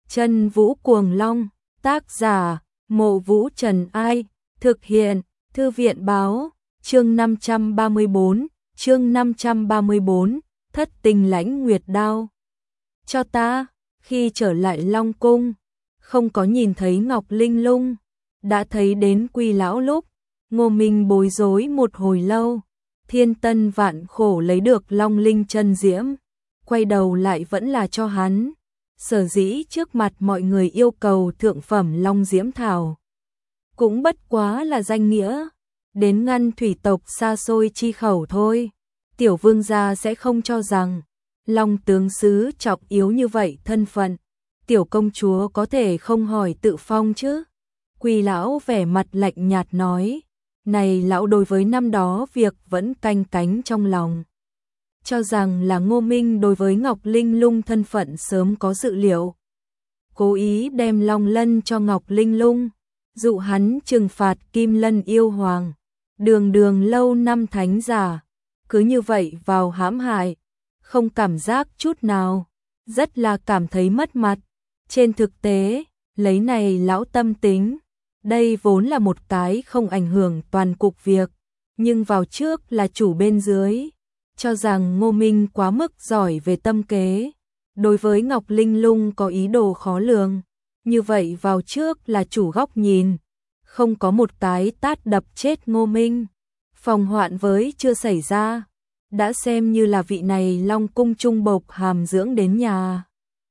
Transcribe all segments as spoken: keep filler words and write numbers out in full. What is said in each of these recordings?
Chân Vũ Cuồng Long, tác giả, Mộ Vũ Trần Ai, thực hiện, Thư viện Báo, chương năm trăm ba mươi tư, chương năm trăm ba mươi tư, thất tình lãnh nguyệt đao. Cho ta, khi trở lại Long Cung, không có nhìn thấy Ngọc Linh Lung, đã thấy đến Quy lão lúc, Ngô Minh bối rối một hồi lâu, thiên tân vạn khổ lấy được Long Linh chân diễm, quay đầu lại vẫn là cho hắn. Sở dĩ trước mặt mọi người yêu cầu thượng phẩm Long Diễm Thảo, cũng bất quá là danh nghĩa, đến ngăn thủy tộc xa xôi chi khẩu thôi. Tiểu vương gia sẽ không cho rằng Long tướng sứ trọng yếu như vậy thân phận, tiểu công chúa có thể không hỏi tự phong chứ. Quy lão vẻ mặt lạnh nhạt nói, này lão đối với năm đó việc vẫn canh cánh trong lòng, cho rằng là Ngô Minh đối với Ngọc Linh Lung thân phận sớm có dự liệu, cố ý đem Long Lân cho Ngọc Linh Lung, dụ hắn trừng phạt Kim Lân yêu hoàng, đường đường lâu năm thánh giả, cứ như vậy vào hãm hại, không cảm giác chút nào, rất là cảm thấy mất mặt. Trên thực tế, lấy này lão tâm tính, đây vốn là một cái không ảnh hưởng toàn cục việc, nhưng vào trước là chủ bên dưới, cho rằng Ngô Minh quá mức giỏi về tâm kế, đối với Ngọc Linh Lung có ý đồ khó lường, như vậy vào trước là chủ góc nhìn, không có một cái tát đập chết Ngô Minh, phòng hoạn với chưa xảy ra, đã xem như là vị này Long Cung trung bộc hàm dưỡng đến nhà.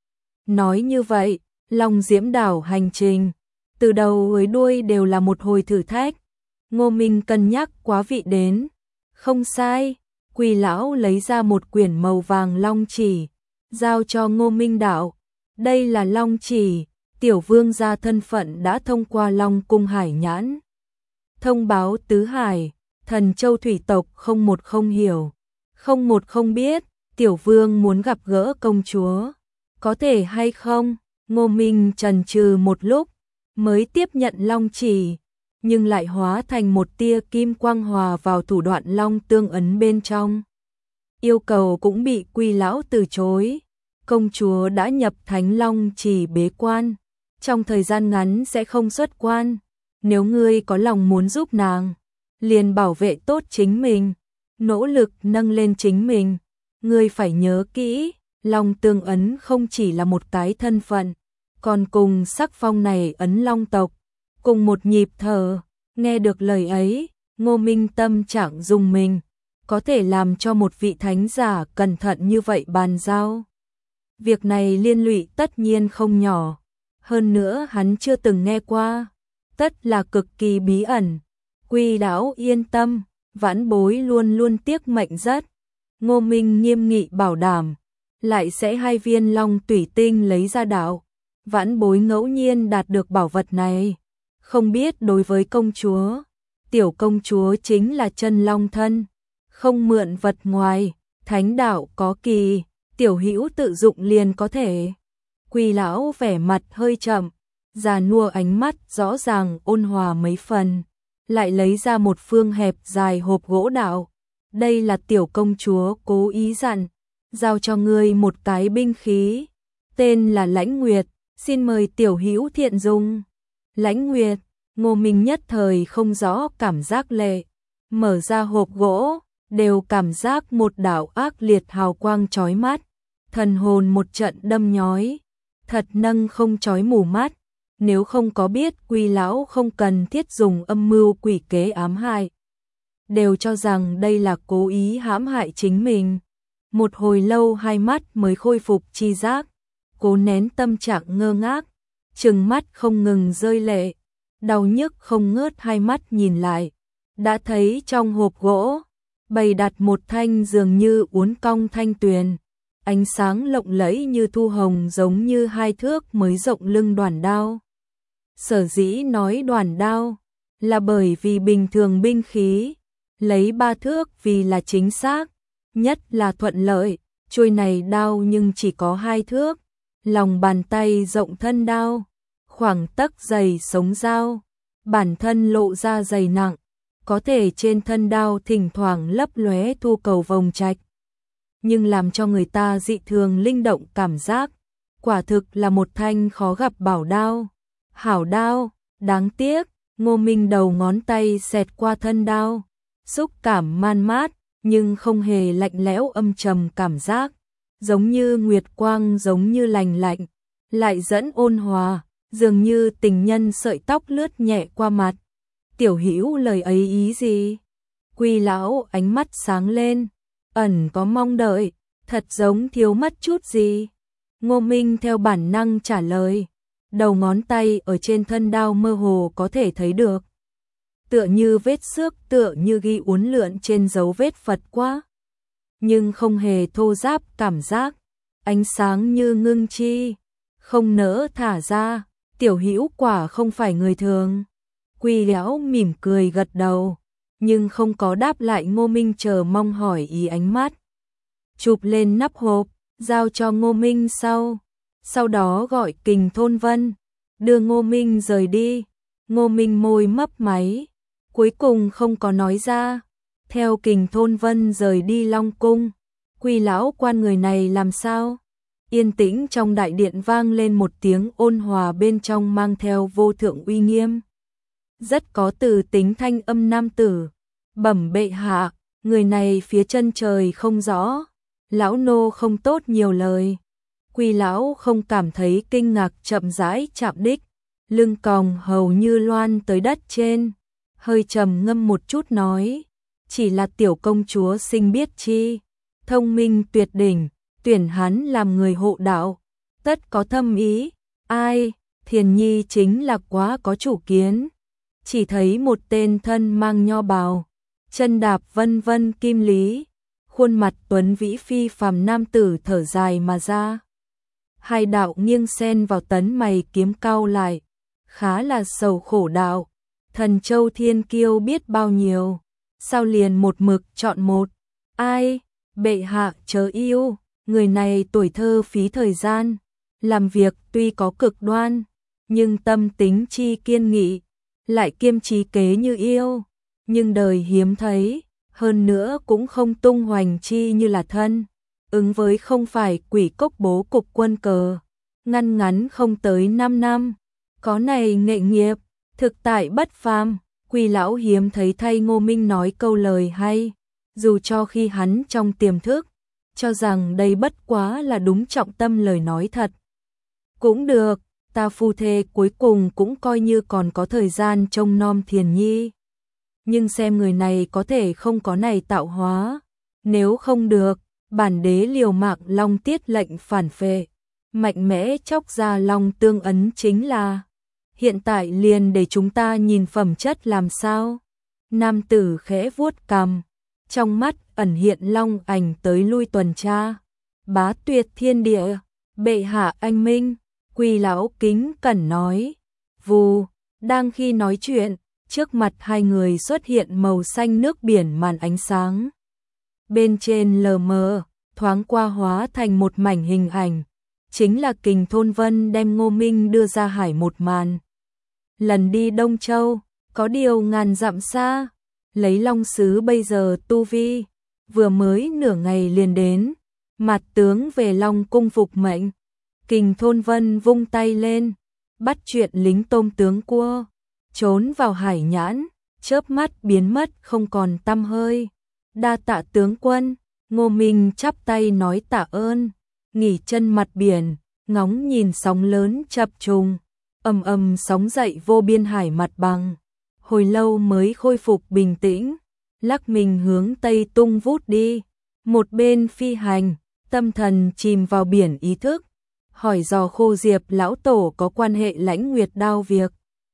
Nói như vậy, Long Diễm Đảo hành trình, từ đầu tới đuôi đều là một hồi thử thách, Ngô Minh cân nhắc quá vị đến, không sai. Quy lão lấy ra một quyển màu vàng long chỉ, giao cho Ngô Minh đạo, đây là long chỉ, tiểu vương gia thân phận đã thông qua Long Cung hải nhãn. Thông báo tứ hải, thần châu thủy tộc không một không hiểu, không một không biết, tiểu vương muốn gặp gỡ công chúa, có thể hay không? Ngô Minh chần chừ một lúc, mới tiếp nhận long chỉ, nhưng lại hóa thành một tia kim quang hòa vào thủ đoạn long tương ấn bên trong. Yêu cầu cũng bị Quy lão từ chối, công chúa đã nhập thánh long chỉ bế quan, trong thời gian ngắn sẽ không xuất quan, nếu ngươi có lòng muốn giúp nàng, liền bảo vệ tốt chính mình, nỗ lực nâng lên chính mình, ngươi phải nhớ kỹ, long tương ấn không chỉ là một cái thân phận, còn cùng sắc phong này ấn long tộc, cùng một nhịp thở. Nghe được lời ấy, Ngô Minh tâm trạng rung mình, có thể làm cho một vị thánh giả cẩn thận như vậy bàn giao. Việc này liên lụy tất nhiên không nhỏ, hơn nữa hắn chưa từng nghe qua, tất là cực kỳ bí ẩn. Quy lão yên tâm, vãn bối luôn luôn tiếc mệnh rất. Ngô Minh nghiêm nghị bảo đảm, lại sẽ hai viên long tủy tinh lấy ra đạo, vãn bối ngẫu nhiên đạt được bảo vật này. Không biết đối với công chúa, tiểu công chúa chính là chân long thân, không mượn vật ngoài, thánh đạo có kỳ, tiểu hữu tự dụng liền có thể. Quy lão vẻ mặt hơi chậm, già nua ánh mắt rõ ràng ôn hòa mấy phần, lại lấy ra một phương hẹp dài hộp gỗ đạo. Đây là tiểu công chúa cố ý dặn, giao cho ngươi một cái binh khí, tên là Lãnh Nguyệt, xin mời tiểu hữu thiện dùng. Lãnh Nguyệt, Ngô Minh nhất thời không rõ cảm giác lệ, mở ra hộp gỗ, đều cảm giác một đạo ác liệt hào quang chói mắt, thần hồn một trận đâm nhói, thật nâng không chói mù mắt, nếu không có biết Quy lão không cần thiết dùng âm mưu quỷ kế ám hại, đều cho rằng đây là cố ý hãm hại chính mình. Một hồi lâu hai mắt mới khôi phục chi giác, cố nén tâm trạng ngơ ngác, trừng mắt không ngừng rơi lệ, đau nhức không ngớt hai mắt nhìn lại, đã thấy trong hộp gỗ bày đặt một thanh dường như uốn cong thanh tuyền, ánh sáng lộng lẫy như thu hồng giống như hai thước mới rộng lưng đoản đao. Sở dĩ nói đoản đao là bởi vì bình thường binh khí lấy ba thước vì là chính xác, nhất là thuận lợi, chuôi này đao nhưng chỉ có hai thước, lòng bàn tay rộng thân đao, khoảng tấc dày sống dao, bản thân lộ ra dày nặng, có thể trên thân đao thỉnh thoảng lấp lóe thu cầu vòng trạch, nhưng làm cho người ta dị thường linh động cảm giác. quả thực là một thanh khó gặp bảo đao. Hảo đao, đáng tiếc, Ngô Minh đầu ngón tay xẹt qua thân đao, xúc cảm man mát, nhưng không hề lạnh lẽo âm trầm cảm giác, giống như nguyệt quang, giống như lành lạnh, lại dẫn ôn hòa, dường như tình nhân sợi tóc lướt nhẹ qua mặt. Tiểu Hữu lời ấy ý gì? Quy lão ánh mắt sáng lên, ẩn có mong đợi, thật giống thiếu mất chút gì. Ngô Minh theo bản năng trả lời, đầu ngón tay ở trên thân đao mơ hồ có thể thấy được. Tựa như vết xước, tựa như ghi uốn lượn trên dấu vết Phật quá. Nhưng không hề thô ráp cảm giác, ánh sáng như ngưng chi, không nỡ thả ra. Tiểu Hữu quả không phải người thường. Quy lão mỉm cười gật đầu, nhưng không có đáp lại Ngô Minh chờ mong hỏi ý ánh mắt. Chụp lên nắp hộp, giao cho Ngô Minh sau. Sau đó gọi Kình Thôn Vân, đưa Ngô Minh rời đi. Ngô Minh môi mấp máy, cuối cùng không có nói ra. Theo Kình Thôn Vân rời đi Long Cung, Quy lão quan người này làm sao? Yên tĩnh trong đại điện vang lên một tiếng ôn hòa, bên trong mang theo vô thượng uy nghiêm. Rất có từ tính thanh âm nam tử. Bẩm bệ hạ, người này phía chân trời không rõ. Lão nô không tốt nhiều lời. Quy lão không cảm thấy kinh ngạc, chậm rãi chạm đích, lưng còng hầu như loan tới đất trên, hơi trầm ngâm một chút nói, chỉ là tiểu công chúa xinh biết chi, thông minh tuyệt đỉnh, tuyển hắn làm người hộ đạo, tất có thâm ý. Ai? Thiền Nhi chính là quá có chủ kiến. Chỉ thấy một tên thân mang nho bào, chân đạp vân vân kim lý, khuôn mặt tuấn vĩ phi phàm nam tử thở dài mà ra. Hai đạo nghiêng xen vào tấn mày kiếm cau lại, khá là sầu khổ đạo. Thần Châu Thiên Kiêu biết bao nhiêu, sao liền một mực chọn một? Ai? Bệ hạ chớ yêu, người này tuổi thơ phí thời gian, làm việc tuy có cực đoan, nhưng tâm tính chi kiên nghị, lại kiêm trí kế như yêu, nhưng đời hiếm thấy, hơn nữa cũng không tung hoành chi như là thân, ứng với không phải quỷ cốc bố cục quân cờ, ngăn ngắn không tới năm năm, có này nghệ nghiệp, thực tại bất phàm. Quy lão hiếm thấy thay Ngô Minh nói câu lời hay, dù cho khi hắn trong tiềm thức cho rằng đây bất quá là đúng trọng tâm lời nói thật. Cũng được, ta phu thê cuối cùng cũng coi như còn có thời gian trông nom Thiền Nhi. Nhưng xem người này có thể không có này tạo hóa, nếu không được, bản đế liều mạng long tiết lệnh phản phệ, mạnh mẽ chóc ra long tương ấn chính là. Hiện tại liền để chúng ta nhìn phẩm chất làm sao. Nam tử khẽ vuốt cằm, trong mắt ẩn hiện long ảnh tới lui tuần tra. Bá tuyệt thiên địa, bệ hạ anh minh. Quy lão kính cẩn nói. Vù, đang khi nói chuyện, trước mặt hai người xuất hiện màu xanh nước biển màn ánh sáng. Bên trên lờ mờ, thoáng qua hóa thành một mảnh hình ảnh. Chính là Kình Thôn Vân đem Ngô Minh đưa ra hải một màn. Lần đi Đông Châu, có điều ngàn dặm xa, lấy long sứ bây giờ tu vi, vừa mới nửa ngày liền đến, mặt tướng về Long Cung phục mệnh. Kình Thôn Vân vung tay lên, bắt chuyện lính tôm tướng cua, trốn vào hải nhãn, chớp mắt biến mất không còn tăm hơi. Đa tạ tướng quân. Ngô Minh chắp tay nói tạ ơn, nghỉ chân mặt biển, ngóng nhìn sóng lớn chập trùng, ầm ầm sóng dậy vô biên hải mặt bằng, hồi lâu mới khôi phục bình tĩnh, lắc mình hướng tây tung vút đi. Một bên phi hành, tâm thần chìm vào biển ý thức, hỏi dò Khô Diệp lão tổ có quan hệ Lãnh Nguyệt đao việc.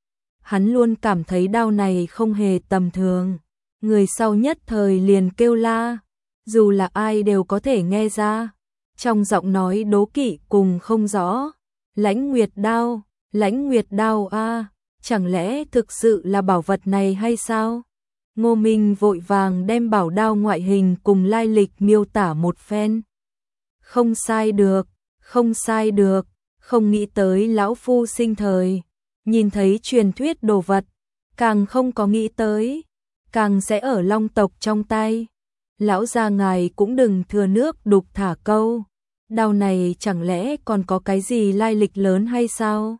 Hắn luôn cảm thấy đao này không hề tầm thường, người sau nhất thời liền kêu la, dù là ai đều có thể nghe ra, trong giọng nói đố kỵ cùng không rõ. Lãnh Nguyệt đao, Lãnh Nguyệt đao a, chẳng lẽ thực sự là bảo vật này hay sao? Ngô Minh vội vàng đem bảo đao ngoại hình cùng lai lịch miêu tả một phen. Không sai được, không sai được, không nghĩ tới lão phu sinh thời nhìn thấy truyền thuyết đồ vật, càng không có nghĩ tới, càng sẽ ở long tộc trong tay. Lão gia ngài cũng đừng thừa nước đục thả câu, Đao này chẳng lẽ còn có cái gì lai lịch lớn hay sao?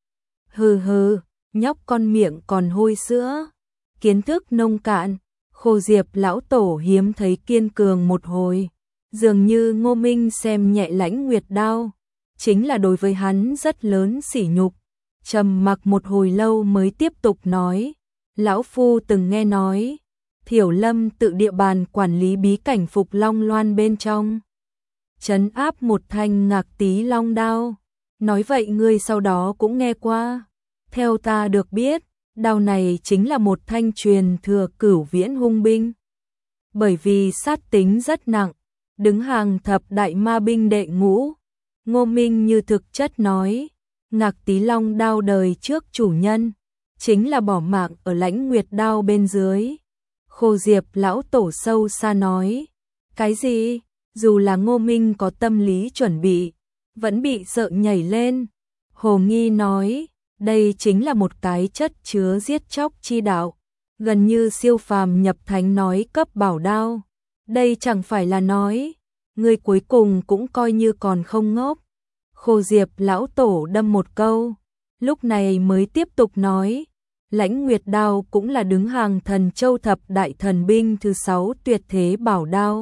Hừ hừ, nhóc con miệng còn hôi sữa, kiến thức nông cạn. Khô Diệp lão tổ hiếm thấy kiên cường một hồi, dường như Ngô Minh xem nhẹ Lãnh Nguyệt đao, chính là đối với hắn rất lớn sỉ nhục. Trầm mặc một hồi lâu mới tiếp tục nói, lão phu từng nghe nói, Thiểu Lâm tự địa bàn quản lý bí cảnh Phục Long Loan bên trong, trấn áp một thanh Ngạc Tí Long đao. Nói vậy ngươi sau đó cũng nghe qua. Theo ta được biết, đao này chính là một thanh truyền thừa cửu viễn hung binh. Bởi vì sát tính rất nặng, đứng hàng thập đại ma binh đệ ngũ. Ngô Minh như thực chất nói, Ngạc Tí Long đao đời trước chủ nhân, chính là bỏ mạng ở Lãnh Nguyệt đao bên dưới. Khô Diệp lão tổ sâu xa nói, cái gì? Dù là Ngô Minh có tâm lý chuẩn bị, vẫn bị sợ nhảy lên. Hồ Nghi nói, đây chính là một cái chất chứa giết chóc chi đạo, gần như siêu phàm nhập thánh nói cấp bảo đao. Đây chẳng phải là nói, người cuối cùng cũng coi như còn không ngốc. Khô Diệp lão tổ đâm một câu, lúc này mới tiếp tục nói, Lãnh Nguyệt đao cũng là đứng hàng Thần Châu thập đại thần binh thứ sáu tuyệt thế bảo đao.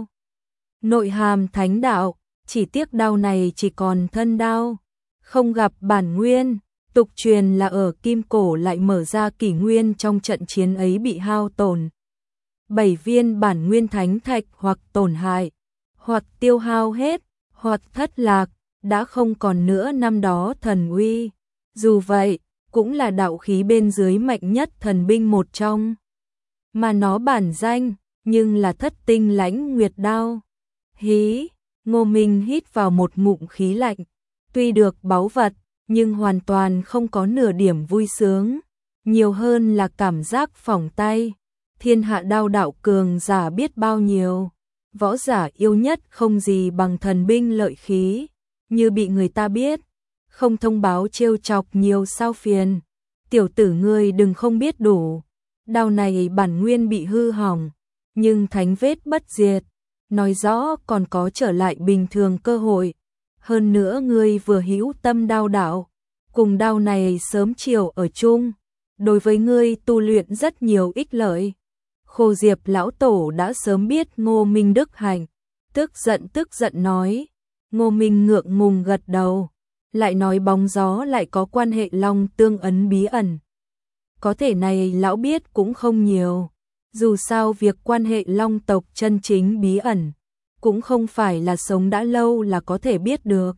Nội hàm thánh đạo, chỉ tiếc đao này chỉ còn thân đao, không gặp bản nguyên. Tục truyền là ở Kim Cổ lại mở ra kỷ nguyên trong trận chiến ấy bị hao tổn. Bảy viên bản nguyên thánh thạch hoặc tổn hại, hoặc tiêu hao hết, hoặc thất lạc, đã không còn nữa năm đó thần uy. Dù vậy, cũng là đạo khí bên dưới mạnh nhất thần binh một trong. Mà nó bản danh, nhưng là thất tinh Lãnh Nguyệt đao. Hí, Ngô Minh hít vào một ngụm khí lạnh. Tuy được báu vật, nhưng hoàn toàn không có nửa điểm vui sướng, nhiều hơn là cảm giác phỏng tay. Thiên hạ đao đạo cường giả biết bao nhiêu, võ giả yêu nhất không gì bằng thần binh lợi khí, như bị người ta biết, không thông báo trêu chọc nhiều sao phiền. Tiểu tử ngươi đừng không biết đủ, đao này bản nguyên bị hư hỏng, nhưng thánh vết bất diệt, nói rõ còn có trở lại bình thường cơ hội. Hơn nữa ngươi vừa hữu tâm đao đạo, cùng đao này sớm chiều ở chung, đối với ngươi tu luyện rất nhiều ích lợi. Khô Diệp lão tổ đã sớm biết Ngô Minh đức hạnh, tức giận tức giận nói. Ngô Minh ngượng ngùng gật đầu, lại nói bóng gió lại có quan hệ long tương ấn bí ẩn. Có thể này lão biết cũng không nhiều, dù sao việc quan hệ long tộc chân chính bí ẩn, cũng không phải là sống đã lâu là có thể biết được.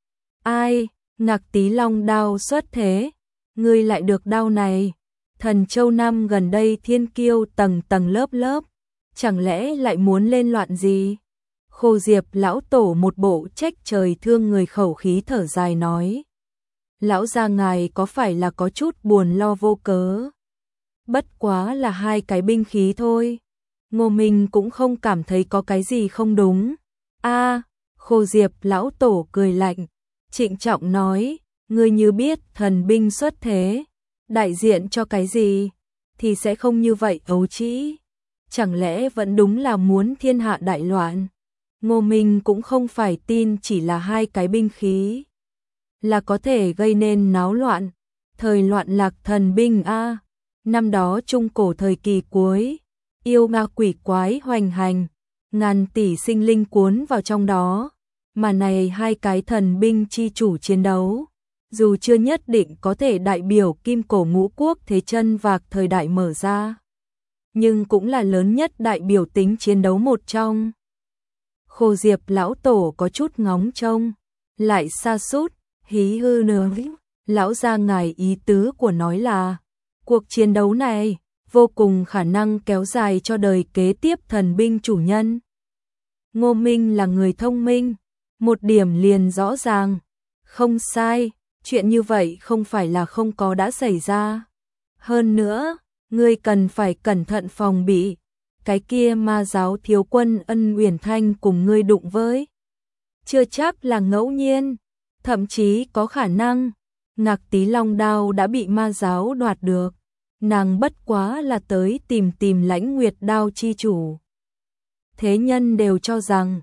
Ai, Ngạc Tí Long đao xuất thế, ngươi lại được đao này. Thần Châu năm gần đây thiên kiêu tầng tầng lớp lớp, chẳng lẽ lại muốn lên loạn gì? Khô Diệp lão tổ một bộ trách trời thương người khẩu khí thở dài nói. Lão gia ngài có phải là có chút buồn lo vô cớ? Bất quá là hai cái binh khí thôi. Ngô Minh cũng không cảm thấy có cái gì không đúng. A, à, Khô Diệp lão tổ cười lạnh, trịnh trọng nói, ngươi như biết thần binh xuất thế, đại diện cho cái gì, thì sẽ không như vậy ấu trĩ. Chẳng lẽ vẫn đúng là muốn thiên hạ đại loạn? Ngô Minh cũng không phải tin chỉ là hai cái binh khí là có thể gây nên náo loạn. Thời loạn lạc thần binh a, năm đó trung cổ thời kỳ cuối, yêu ma quỷ quái hoành hành, ngàn tỷ sinh linh cuốn vào trong đó, mà này hai cái thần binh chi chủ chiến đấu, dù chưa nhất định có thể đại biểu kim cổ ngũ quốc thế chân vạc thời đại mở ra, nhưng cũng là lớn nhất đại biểu tính chiến đấu một trong. Khô Diệp lão tổ có chút ngóng trông, lại sa sút, hí hư nửa. Lão gia ngài ý tứ của nói là, cuộc chiến đấu này vô cùng khả năng kéo dài cho đời kế tiếp thần binh chủ nhân. Ngô Minh là người thông minh, một điểm liền rõ ràng, không sai, chuyện như vậy không phải là không có đã xảy ra. Hơn nữa, ngươi cần phải cẩn thận phòng bị, cái kia ma giáo thiếu quân Ân Uyển Thanh cùng ngươi đụng với, chưa chắc là ngẫu nhiên, thậm chí có khả năng Ngạc Tí Long đao đã bị ma giáo đoạt được, nàng bất quá là tới tìm tìm Lãnh Nguyệt đao chi chủ. Thế nhân đều cho rằng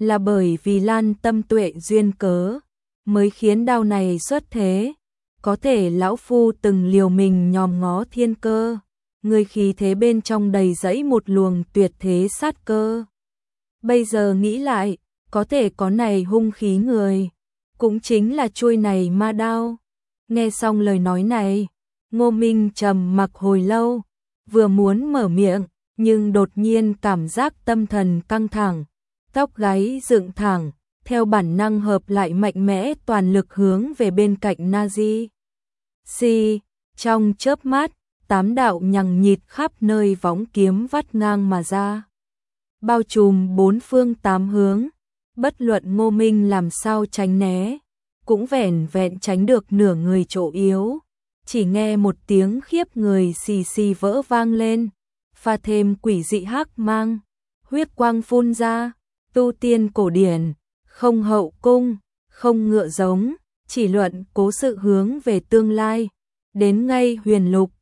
là bởi vì Lan Tâm Tuệ duyên cớ, mới khiến đao này xuất thế. Có thể lão phu từng liều mình nhòm ngó thiên cơ, người khí thế bên trong đầy dẫy một luồng tuyệt thế sát cơ. Bây giờ nghĩ lại, có thể có này hung khí người, cũng chính là chuôi này ma đao. Nghe xong lời nói này, Ngô Minh trầm mặc hồi lâu, vừa muốn mở miệng, nhưng đột nhiên cảm giác tâm thần căng thẳng, tóc gáy dựng thẳng, theo bản năng hợp lại mạnh mẽ toàn lực hướng về bên cạnh Nazi. Si, trong chớp mắt, tám đạo nhằng nhịt khắp nơi võng kiếm vắt ngang mà ra, bao trùm bốn phương tám hướng, bất luận Ngô Minh làm sao tránh né, cũng vẻn vẹn tránh được nửa người chỗ yếu. Chỉ nghe một tiếng khiếp người xì xì vỡ vang lên, pha thêm quỷ dị hắc mang, huyết quang phun ra, tu tiên cổ điển, không hậu cung, không ngựa giống, chỉ luận cố sự hướng về tương lai, đến ngay huyền lục,